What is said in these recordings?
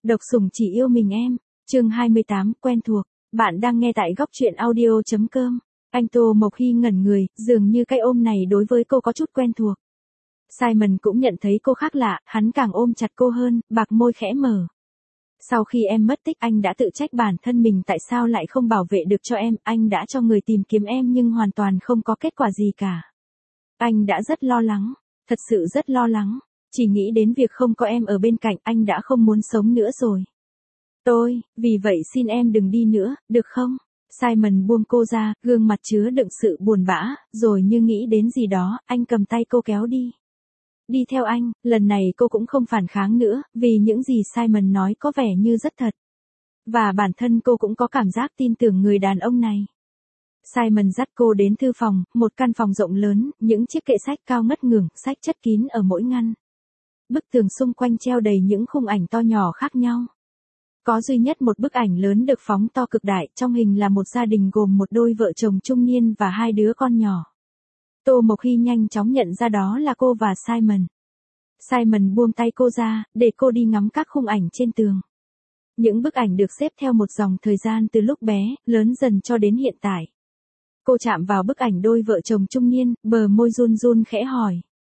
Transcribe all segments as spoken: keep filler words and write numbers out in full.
Độc sủng chỉ yêu mình em. Chương hai mươi tám, quen thuộc. Bạn đang nghe tại góc truyện audio chấm com. Anh Tô Mộc Hy ngẩn người, dường như cái ôm này đối với cô có chút quen thuộc. Simon cũng nhận thấy cô khác lạ, hắn càng ôm chặt cô hơn, bạc môi khẽ mở. Sau khi em mất tích anh đã tự trách bản thân mình tại sao lại không bảo vệ được cho em, anh đã cho người tìm kiếm em nhưng hoàn toàn không có kết quả gì cả. Anh đã rất lo lắng, thật sự rất lo lắng, chỉ nghĩ đến việc không có em ở bên cạnh anh đã không muốn sống nữa rồi. Tôi, vì vậy xin em đừng đi nữa, được không? Simon buông cô ra, gương mặt chứa đựng sự buồn bã, rồi như nghĩ đến gì đó, anh cầm tay cô kéo đi. Đi theo anh, lần này cô cũng không phản kháng nữa, vì những gì Simon nói có vẻ như rất thật. Và bản thân cô cũng có cảm giác tin tưởng người đàn ông này. Simon dắt cô đến thư phòng, một căn phòng rộng lớn, những chiếc kệ sách cao ngất ngưởng, sách chất kín ở mỗi ngăn. Bức tường xung quanh treo đầy những khung ảnh to nhỏ khác nhau. Có duy nhất một bức ảnh lớn được phóng to cực đại, trong hình là một gia đình gồm một đôi vợ chồng trung niên và hai đứa con nhỏ. Tô Mộc Hy nhanh chóng nhận ra đó là cô và Simon. Simon buông tay cô ra, để cô đi ngắm các khung ảnh trên tường. Những bức ảnh được xếp theo một dòng thời gian từ lúc bé, lớn dần cho đến hiện tại. Cô chạm vào bức ảnh đôi vợ chồng trung niên, bờ môi run run khẽ hỏi.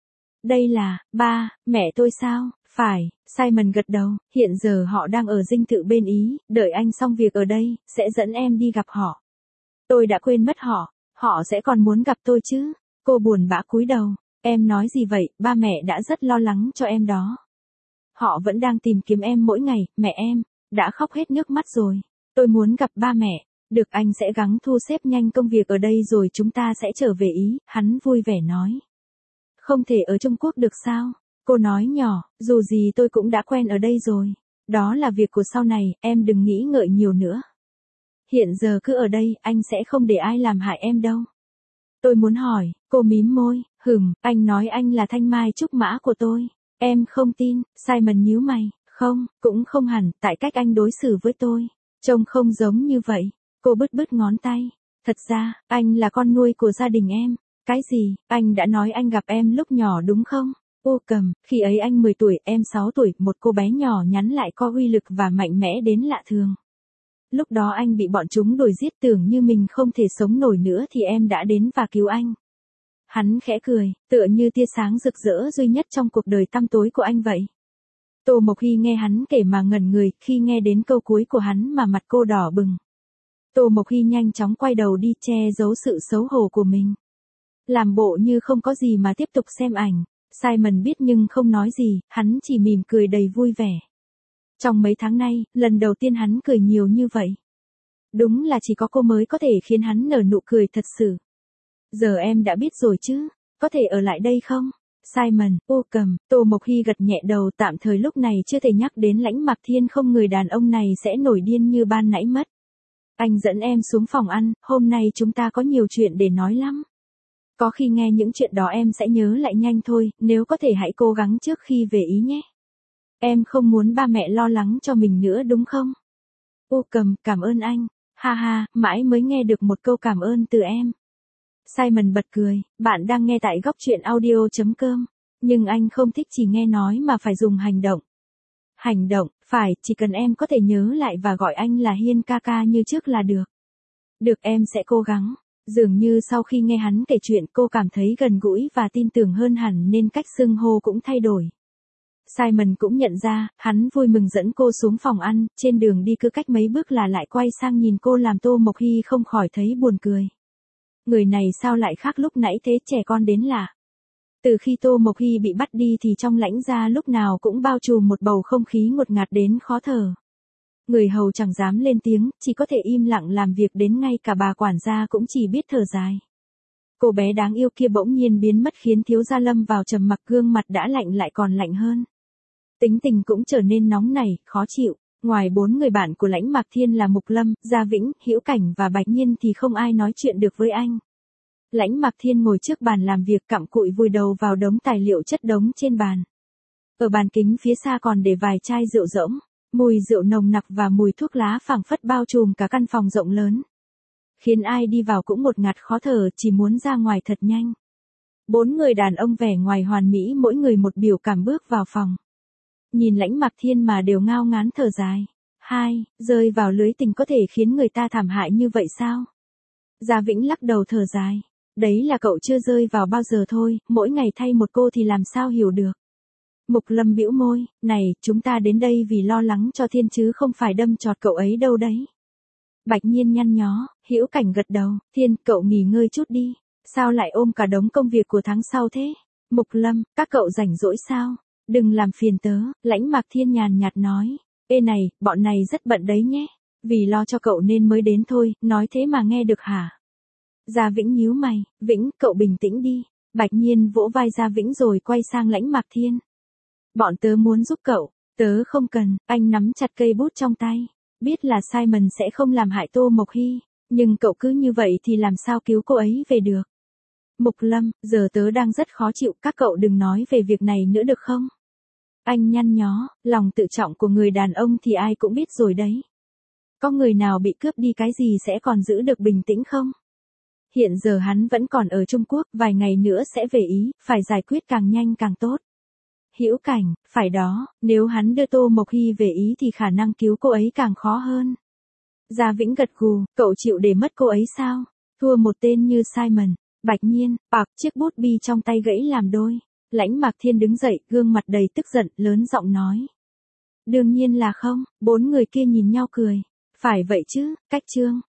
Đây là, ba, mẹ tôi sao? Phải, Simon gật đầu, hiện giờ họ đang ở dinh thự bên Ý, đợi anh xong việc ở đây, sẽ dẫn em đi gặp họ. Tôi đã quên mất họ, họ sẽ còn muốn gặp tôi chứ? Cô buồn bã cúi đầu, em nói gì vậy, ba mẹ đã rất lo lắng cho em đó. Họ vẫn đang tìm kiếm em mỗi ngày, mẹ em, đã khóc hết nước mắt rồi. Tôi muốn gặp ba mẹ, được anh sẽ gắng thu xếp nhanh công việc ở đây rồi chúng ta sẽ trở về Ý, hắn vui vẻ nói. Không thể ở Trung Quốc được sao? Cô nói nhỏ, dù gì tôi cũng đã quen ở đây rồi. Đó là việc của sau này, em đừng nghĩ ngợi nhiều nữa. Hiện giờ cứ ở đây, anh sẽ không để ai làm hại em đâu. Tôi muốn hỏi, cô mím môi, hừm, anh nói anh là thanh mai trúc mã của tôi. Em không tin, Simon nhíu mày, không, cũng không hẳn, tại cách anh đối xử với tôi. Trông không giống như vậy. Cô bứt bứt ngón tay. Thật ra, anh là con nuôi của gia đình em. Cái gì, anh đã nói anh gặp em lúc nhỏ đúng không? Ô cầm, khi ấy anh mười tuổi, em sáu tuổi, một cô bé nhỏ nhắn lại có uy lực và mạnh mẽ đến lạ thường. Lúc đó anh bị bọn chúng đuổi giết tưởng như mình không thể sống nổi nữa thì em đã đến và cứu anh. Hắn khẽ cười, tựa như tia sáng rực rỡ duy nhất trong cuộc đời tăm tối của anh vậy. Tô Mộc Hy nghe hắn kể mà ngẩn người, khi nghe đến câu cuối của hắn mà mặt cô đỏ bừng. Tô Mộc Hy nhanh chóng quay đầu đi che giấu sự xấu hổ của mình. Làm bộ như không có gì mà tiếp tục xem ảnh. Simon biết nhưng không nói gì, hắn chỉ mỉm cười đầy vui vẻ. Trong mấy tháng nay, lần đầu tiên hắn cười nhiều như vậy. Đúng là chỉ có cô mới có thể khiến hắn nở nụ cười thật sự. Giờ em đã biết rồi chứ, có thể ở lại đây không? Simon, ô cầm, Tô Mộc Hy gật nhẹ đầu, tạm thời lúc này chưa thể nhắc đến Lãnh Mạc Thiên, không người đàn ông này sẽ nổi điên như ban nãy mất. Anh dẫn em xuống phòng ăn, hôm nay chúng ta có nhiều chuyện để nói lắm. Có khi nghe những chuyện đó em sẽ nhớ lại nhanh thôi, nếu có thể hãy cố gắng trước khi về Ý nhé. Em không muốn ba mẹ lo lắng cho mình nữa đúng không? Ô cầm, cảm ơn anh. Ha ha, mãi mới nghe được một câu cảm ơn từ em. Simon bật cười, bạn đang nghe tại góc truyện audio chấm com. Nhưng anh không thích chỉ nghe nói mà phải dùng hành động. Hành động, phải, chỉ cần em có thể nhớ lại và gọi anh là Hiên ca ca như trước là được. Được, em sẽ cố gắng. Dường như sau khi nghe hắn kể chuyện cô cảm thấy gần gũi và tin tưởng hơn hẳn nên cách xưng hô cũng thay đổi. Simon cũng nhận ra, hắn vui mừng dẫn cô xuống phòng ăn, trên đường đi cứ cách mấy bước là lại quay sang nhìn cô làm Tô Mộc Hy không khỏi thấy buồn cười. Người này sao lại khác lúc nãy thế, trẻ con đến lạ. Từ khi Tô Mộc Hy bị bắt đi thì trong Lãnh gia lúc nào cũng bao trùm một bầu không khí ngột ngạt đến khó thở. Người hầu chẳng dám lên tiếng, chỉ có thể im lặng làm việc, đến ngay cả bà quản gia cũng chỉ biết thở dài. Cô bé đáng yêu kia bỗng nhiên biến mất khiến thiếu gia lâm vào trầm mặc, gương mặt đã lạnh lại còn lạnh hơn. Tính tình cũng trở nên nóng nảy, khó chịu. Ngoài bốn người bạn của Lãnh Mạc Thiên là Mục Lâm, Gia Vĩnh, Hữu Cảnh và Bạch Nhiên thì không ai nói chuyện được với anh. Lãnh Mạc Thiên ngồi trước bàn làm việc cặm cụi vùi đầu vào đống tài liệu chất đống trên bàn. Ở bàn kính phía xa còn để vài chai rượu rỗng. Mùi rượu nồng nặc và mùi thuốc lá phảng phất bao trùm cả căn phòng rộng lớn. Khiến ai đi vào cũng ngột ngạt khó thở, chỉ muốn ra ngoài thật nhanh. Bốn người đàn ông vẻ ngoài hoàn mỹ, mỗi người một biểu cảm bước vào phòng. nhìn Lãnh Mạc Thiên mà đều ngao ngán thở dài. Hai, rơi vào lưới tình có thể khiến người ta thảm hại như vậy sao? Gia Vĩnh lắc đầu thở dài. Đấy là cậu chưa rơi vào bao giờ thôi, mỗi ngày thay một cô thì làm sao hiểu được. Mục Lâm bĩu môi, này, chúng ta đến đây vì lo lắng cho Thiên chứ không phải đâm chọt cậu ấy đâu đấy. Bạch Nhiên nhăn nhó, Hữu Cảnh gật đầu, Thiên, cậu nghỉ ngơi chút đi, sao lại ôm cả đống công việc của tháng sau thế? Mục Lâm, các cậu rảnh rỗi sao? Đừng làm phiền tớ, Lãnh Mạc Thiên nhàn nhạt nói, ê này, bọn này rất bận đấy nhé, vì lo cho cậu nên mới đến thôi, nói thế mà nghe được hả? Gia Vĩnh nhíu mày, Vĩnh, cậu bình tĩnh đi. Bạch Nhiên vỗ vai Gia Vĩnh rồi quay sang Lãnh Mạc Thiên. Bọn tớ muốn giúp cậu, tớ không cần, anh nắm chặt cây bút trong tay. Biết là Simon sẽ không làm hại Tô Mộc Hy, nhưng cậu cứ như vậy thì làm sao cứu cô ấy về được. Mục Lâm, giờ tớ đang rất khó chịu, các cậu đừng nói về việc này nữa được không? Anh nhăn nhó, lòng tự trọng của người đàn ông thì ai cũng biết rồi đấy. Có người nào bị cướp đi cái gì sẽ còn giữ được bình tĩnh không? Hiện giờ hắn vẫn còn ở Trung Quốc, vài ngày nữa sẽ về Ý, phải giải quyết càng nhanh càng tốt. Hữu Cảnh, phải đó, nếu hắn đưa Tô Mộc Hy về Ý thì khả năng cứu cô ấy càng khó hơn. Gia Vĩnh gật gù, cậu chịu để mất cô ấy sao? Thua một tên như Simon. Bạch Nhiên, bạc, chiếc bút bi trong tay gãy làm đôi. Lãnh Mạc Thiên đứng dậy, gương mặt đầy tức giận, lớn giọng nói. Đương nhiên là không, bốn người kia nhìn nhau cười. Phải vậy chứ, cách chương.